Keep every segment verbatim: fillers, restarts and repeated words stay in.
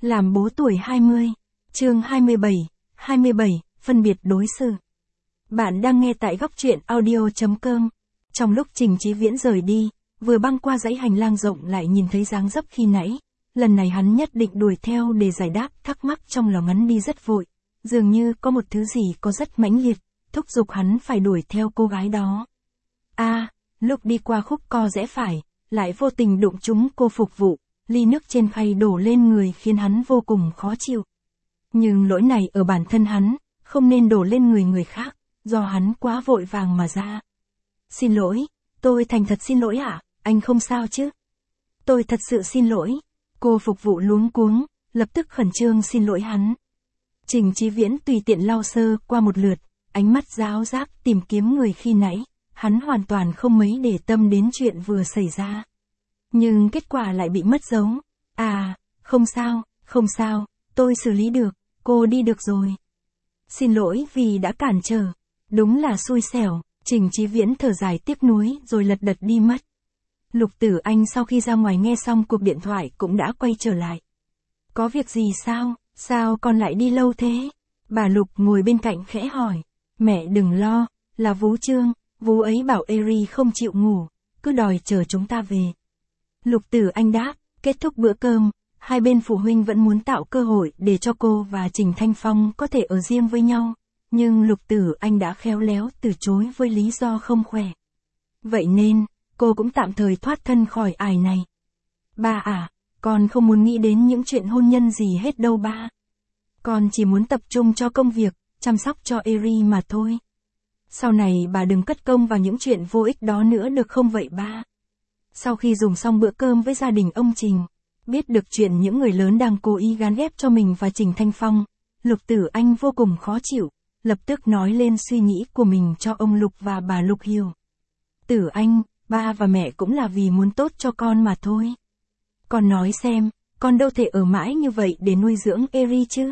Làm bố tuổi hai mươi. Chương hai mươi bảy, hai mươi bảy, phân biệt đối xử. Bạn đang nghe tại góc truyện audio chấm com. Trong lúc Trình Chí Viễn rời đi, vừa băng qua dãy hành lang rộng lại nhìn thấy dáng dấp khi nãy. Lần này hắn nhất định đuổi theo để giải đáp thắc mắc trong lòng hắn đi rất vội. Dường như có một thứ gì có rất mãnh liệt, thúc giục hắn phải đuổi theo cô gái đó. À, lúc đi qua khúc co rẽ phải, lại vô tình đụng trúng cô phục vụ, ly nước trên khay đổ lên người khiến hắn vô cùng khó chịu. Nhưng lỗi này ở bản thân hắn, không nên đổ lên người người khác, do hắn quá vội vàng mà ra. Xin lỗi, tôi thành thật xin lỗi ạ, à? Anh không sao chứ? Tôi thật sự xin lỗi. Cô phục vụ luống cuống, lập tức khẩn trương xin lỗi hắn. Trình Chí Viễn tùy tiện lau sơ qua một lượt, ánh mắt giáo giác tìm kiếm người khi nãy, hắn hoàn toàn không mấy để tâm đến chuyện vừa xảy ra. Nhưng kết quả lại bị mất dấu. À, không sao, không sao, tôi xử lý được, cô đi được rồi. Xin lỗi vì đã cản trở. Đúng là xui xẻo. Trình Chí Viễn thở dài tiếc nuối rồi lật đật đi mất. Lục Tử Anh sau khi ra ngoài nghe xong cuộc điện thoại cũng đã quay trở lại. Có việc gì sao, sao con lại đi lâu thế? Bà Lục ngồi bên cạnh khẽ hỏi. Mẹ đừng lo, là Vú Trương, Vú ấy bảo Eri không chịu ngủ, cứ đòi chờ chúng ta về. Lục Tử Anh đáp, kết thúc bữa cơm, hai bên phụ huynh vẫn muốn tạo cơ hội để cho cô và Trình Thanh Phong có thể ở riêng với nhau. Nhưng Lục Tử Anh đã khéo léo từ chối với lý do không khỏe. Vậy nên, cô cũng tạm thời thoát thân khỏi ải này. Ba à, con không muốn nghĩ đến những chuyện hôn nhân gì hết đâu ba. Con chỉ muốn tập trung cho công việc, chăm sóc cho Eri mà thôi. Sau này bà đừng cất công vào những chuyện vô ích đó nữa được không vậy ba? Sau khi dùng xong bữa cơm với gia đình ông Trình, biết được chuyện những người lớn đang cố ý gán ghép cho mình và Trình Thanh Phong, Lục Tử Anh vô cùng khó chịu, lập tức nói lên suy nghĩ của mình cho ông Lục và bà Lục hiểu. Tử Anh, ba và mẹ cũng là vì muốn tốt cho con mà thôi. Con nói xem, con đâu thể ở mãi như vậy để nuôi dưỡng Eri chứ.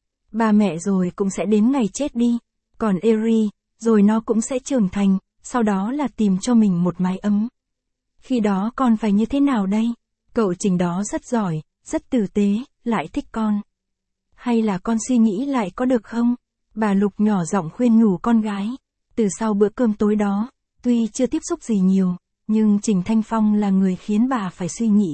Ba mẹ rồi cũng sẽ đến ngày chết đi, còn Eri, rồi nó cũng sẽ trưởng thành, sau đó là tìm cho mình một mái ấm. Khi đó con phải như thế nào đây? Cậu Trình đó rất giỏi, rất tử tế, lại thích con. Hay là con suy nghĩ lại có được không? Bà Lục nhỏ giọng khuyên nhủ con gái. Từ sau bữa cơm tối đó, tuy chưa tiếp xúc gì nhiều, nhưng Trình Thanh Phong là người khiến bà phải suy nghĩ.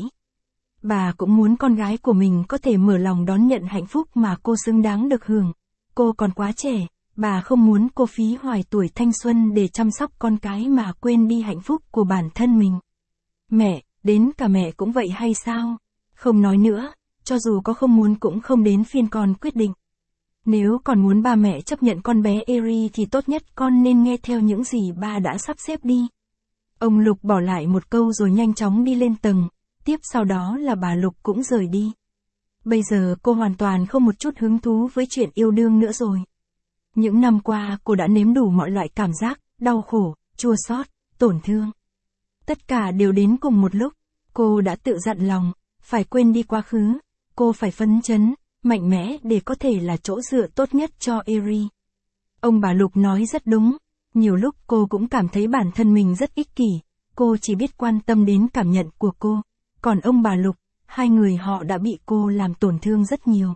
Bà cũng muốn con gái của mình có thể mở lòng đón nhận hạnh phúc mà cô xứng đáng được hưởng. Cô còn quá trẻ, bà không muốn cô phí hoài tuổi thanh xuân để chăm sóc con cái mà quên đi hạnh phúc của bản thân mình. Mẹ, đến cả mẹ cũng vậy hay sao? Không nói nữa, cho dù có không muốn cũng không đến phiên con quyết định. Nếu còn muốn ba mẹ chấp nhận con bé Eri thì tốt nhất con nên nghe theo những gì ba đã sắp xếp đi. Ông Lục bỏ lại một câu rồi nhanh chóng đi lên tầng, tiếp sau đó là bà Lục cũng rời đi. Bây giờ cô hoàn toàn không một chút hứng thú với chuyện yêu đương nữa rồi. Những năm qua cô đã nếm đủ mọi loại cảm giác, đau khổ, chua xót, tổn thương. Tất cả đều đến cùng một lúc, cô đã tự dặn lòng, phải quên đi quá khứ, cô phải phấn chấn, mạnh mẽ để có thể là chỗ dựa tốt nhất cho Eri. Ông bà Lục nói rất đúng, nhiều lúc cô cũng cảm thấy bản thân mình rất ích kỷ, cô chỉ biết quan tâm đến cảm nhận của cô, còn ông bà Lục, hai người họ đã bị cô làm tổn thương rất nhiều.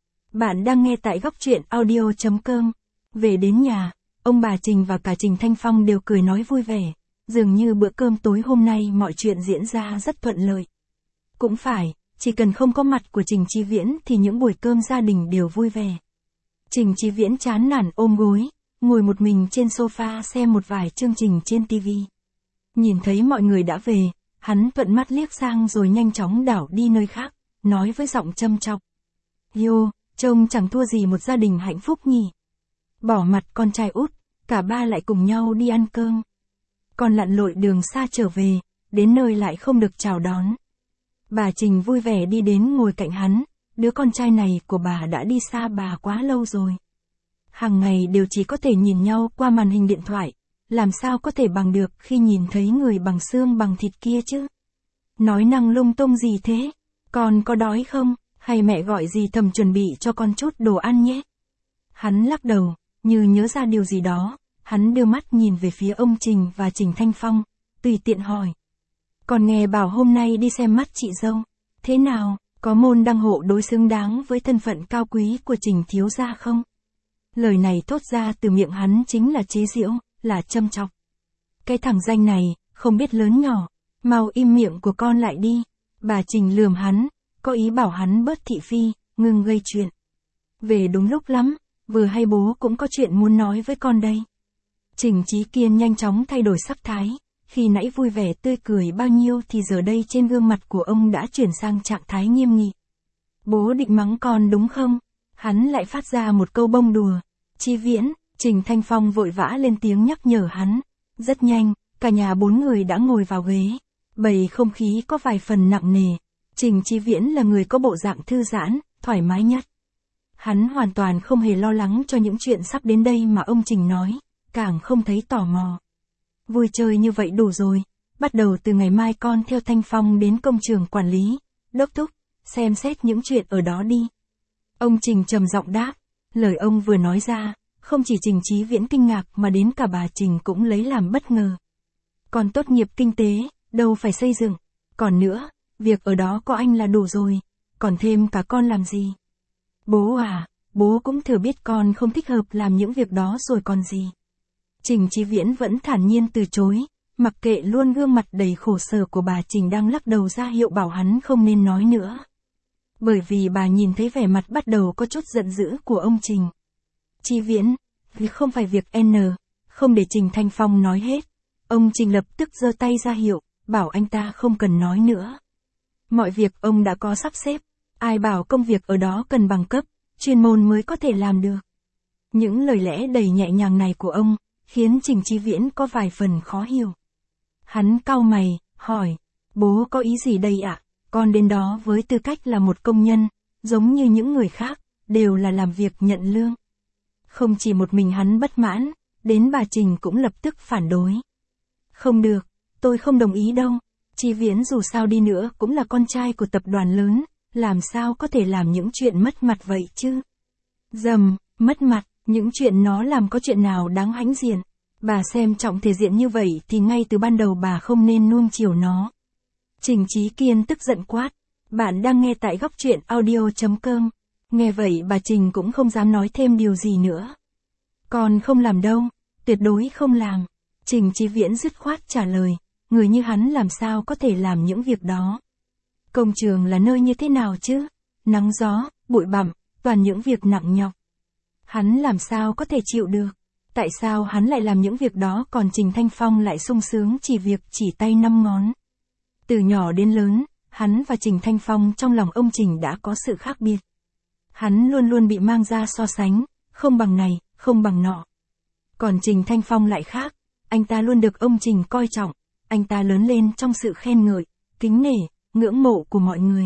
Bạn đang nghe tại góc truyện audio chấm com. Về đến nhà, ông bà Trình và cả Trình Thanh Phong đều cười nói vui vẻ, dường như bữa cơm tối hôm nay mọi chuyện diễn ra rất thuận lợi. Cũng phải, chỉ cần không có mặt của Trình Chí Viễn thì những buổi cơm gia đình đều vui vẻ. Trình Chí Viễn chán nản ôm gối, ngồi một mình trên sofa xem một vài chương trình trên ti vi. Nhìn thấy mọi người đã về, hắn thuận mắt liếc sang rồi nhanh chóng đảo đi nơi khác, nói với giọng châm chọc. Yo, trông chẳng thua gì một gia đình hạnh phúc nhỉ. Bỏ mặt con trai út, cả ba lại cùng nhau đi ăn cơm. Còn lặn lội đường xa trở về, đến nơi lại không được chào đón. Bà Trình vui vẻ đi đến ngồi cạnh hắn, đứa con trai này của bà đã đi xa bà quá lâu rồi. Hàng ngày đều chỉ có thể nhìn nhau qua màn hình điện thoại, làm sao có thể bằng được khi nhìn thấy người bằng xương bằng thịt kia chứ? Nói năng lung tung gì thế? Con có đói không? Hay mẹ gọi gì thầm chuẩn bị cho con chút đồ ăn nhé? Hắn lắc đầu, như nhớ ra điều gì đó, hắn đưa mắt nhìn về phía ông Trình và Trình Thanh Phong, tùy tiện hỏi. Còn nghe bảo hôm nay đi xem mắt chị dâu, thế nào, Có môn đăng hộ đối xứng đáng với thân phận cao quý của Trình thiếu gia không? Lời này thốt ra từ miệng hắn chính là chế giễu, là châm chọc. Cái thằng danh này, không biết lớn nhỏ, mau im miệng của con lại đi. Bà Trình lườm hắn, có ý bảo hắn bớt thị phi, ngừng gây chuyện. Về đúng lúc lắm, vừa hay bố cũng có chuyện muốn nói với con đây. Trình Chí Kiên nhanh chóng thay đổi sắc thái, khi nãy vui vẻ tươi cười bao nhiêu thì giờ đây trên gương mặt của ông đã chuyển sang trạng thái nghiêm nghị. Bố định mắng con đúng không? Hắn lại phát ra một câu bông đùa. Chí Viễn, Trình Thanh Phong vội vã lên tiếng nhắc nhở hắn. Rất nhanh, cả nhà bốn người đã ngồi vào ghế. Bầy không khí có vài phần nặng nề. Trình Chí Viễn là người có bộ dạng thư giãn, thoải mái nhất. Hắn hoàn toàn không hề lo lắng cho những chuyện sắp đến đây mà ông Trình nói, càng không thấy tò mò. Vui chơi như vậy đủ rồi, bắt đầu từ ngày mai con theo Thanh Phong đến công trường quản lý, đốc thúc, xem xét những chuyện ở đó đi. Ông Trình trầm giọng đáp, lời ông vừa nói ra, không chỉ Trình Chí Viễn kinh ngạc mà đến cả bà Trình cũng lấy làm bất ngờ. Còn tốt nghiệp kinh tế, đâu phải xây dựng, còn nữa, việc ở đó có anh là đủ rồi, còn thêm cả con làm gì? Bố à, bố cũng thừa biết con không thích hợp làm những việc đó rồi còn gì. Trình Chí Viễn vẫn thản nhiên từ chối, mặc kệ luôn gương mặt đầy khổ sở của bà Trình đang lắc đầu ra hiệu bảo hắn không nên nói nữa. Bởi vì bà nhìn thấy vẻ mặt bắt đầu có chút giận dữ của ông Trình. Chí Viễn, vì không phải việc N, không để Trình Thanh Phong nói hết. Ông Trình lập tức giơ tay ra hiệu, bảo anh ta không cần nói nữa. Mọi việc ông đã có sắp xếp, ai bảo công việc ở đó cần bằng cấp, chuyên môn mới có thể làm được. Những lời lẽ đầy nhẹ nhàng này của ông, khiến Trình Chí Viễn có vài phần khó hiểu. Hắn cau mày, hỏi, bố có ý gì đây ạ? Con đến đó với tư cách là một công nhân, giống như những người khác, đều là làm việc nhận lương. Không chỉ một mình hắn bất mãn, đến bà Trình cũng lập tức phản đối. Không được, tôi không đồng ý đâu. Chí Viễn dù sao đi nữa cũng là con trai của tập đoàn lớn, làm sao có thể làm những chuyện mất mặt vậy chứ? Dầm, mất mặt, những chuyện nó làm có chuyện nào đáng hãnh diện. Bà xem trọng thể diện như vậy thì ngay từ ban đầu bà không nên nuông chiều nó. Trình Chí Kiên tức giận quát. Bạn đang nghe tại góc truyện audio chấm com. Nghe vậy bà Trình cũng không dám nói thêm điều gì nữa. Con không làm đâu, tuyệt đối không làm. Trình Chí Viễn dứt khoát trả lời. Người như hắn làm sao có thể làm những việc đó. Công trường là nơi như thế nào chứ? Nắng gió, bụi bặm, toàn những việc nặng nhọc. Hắn làm sao có thể chịu được? Tại sao hắn lại làm những việc đó còn Trình Thanh Phong lại sung sướng chỉ việc chỉ tay năm ngón? Từ nhỏ đến lớn, hắn và Trình Thanh Phong trong lòng ông Trình đã có sự khác biệt. Hắn luôn luôn bị mang ra so sánh, không bằng này, không bằng nọ. Còn Trình Thanh Phong lại khác, anh ta luôn được ông Trình coi trọng, anh ta lớn lên trong sự khen ngợi, kính nể, ngưỡng mộ của mọi người.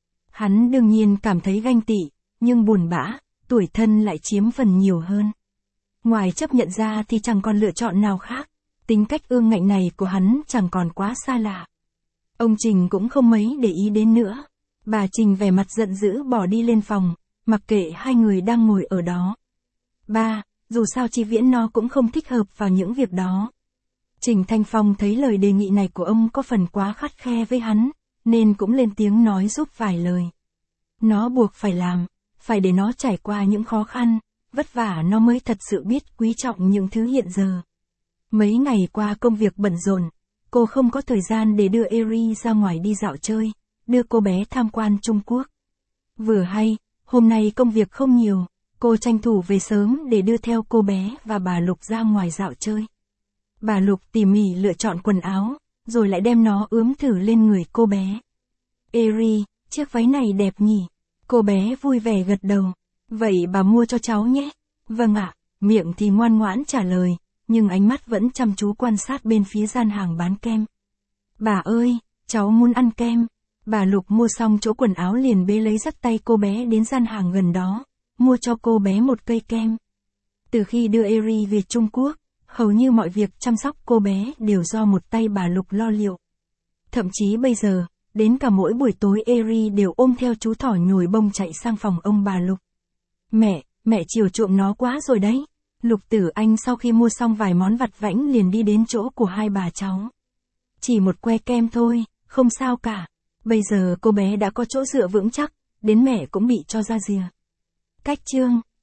Hắn đương nhiên cảm thấy ganh tị, nhưng buồn bã, tuổi thân lại chiếm phần nhiều hơn. Ngoài chấp nhận ra thì chẳng còn lựa chọn nào khác, tính cách ương ngạnh này của hắn chẳng còn quá xa lạ. Ông Trình cũng không mấy để ý đến nữa. Bà Trình vẻ mặt giận dữ bỏ đi lên phòng, mặc kệ hai người đang ngồi ở đó. Ba, dù sao Chí Viễn nó cũng không thích hợp vào những việc đó. Trình Thanh Phong thấy lời đề nghị này của ông có phần quá khắt khe với hắn, nên cũng lên tiếng nói giúp vài lời. Nó buộc phải làm, phải để nó trải qua những khó khăn, vất vả nó mới thật sự biết quý trọng những thứ hiện giờ. Mấy ngày qua công việc bận rộn, cô không có thời gian để đưa Eri ra ngoài đi dạo chơi, đưa cô bé tham quan Trung Quốc. Vừa hay, hôm nay công việc không nhiều, cô tranh thủ về sớm để đưa theo cô bé và bà Lục ra ngoài dạo chơi. Bà Lục tỉ mỉ lựa chọn quần áo, rồi lại đem nó ướm thử lên người cô bé. Eri, chiếc váy này đẹp nhỉ? Cô bé vui vẻ gật đầu. Vậy bà mua cho cháu nhé. Vâng ạ, miệng thì ngoan ngoãn trả lời, nhưng ánh mắt vẫn chăm chú quan sát bên phía gian hàng bán kem. Bà ơi, cháu muốn ăn kem. Bà Lục mua xong chỗ quần áo liền bế lấy dắt tay cô bé đến gian hàng gần đó, mua cho cô bé một cây kem. Từ khi đưa Eri về Trung Quốc, hầu như mọi việc chăm sóc cô bé đều do một tay bà Lục lo liệu. Thậm chí bây giờ, đến cả mỗi buổi tối Eri đều ôm theo chú thỏ nhồi bông chạy sang phòng ông bà Lục. Mẹ, mẹ chiều chuộng nó quá rồi đấy. Lục Tử Anh sau khi mua xong vài món vặt vãnh liền đi đến chỗ của hai bà cháu. Chỉ một que kem thôi, không sao cả. Bây giờ cô bé đã có chỗ dựa vững chắc, đến mẹ cũng bị cho ra rìa. Cách chương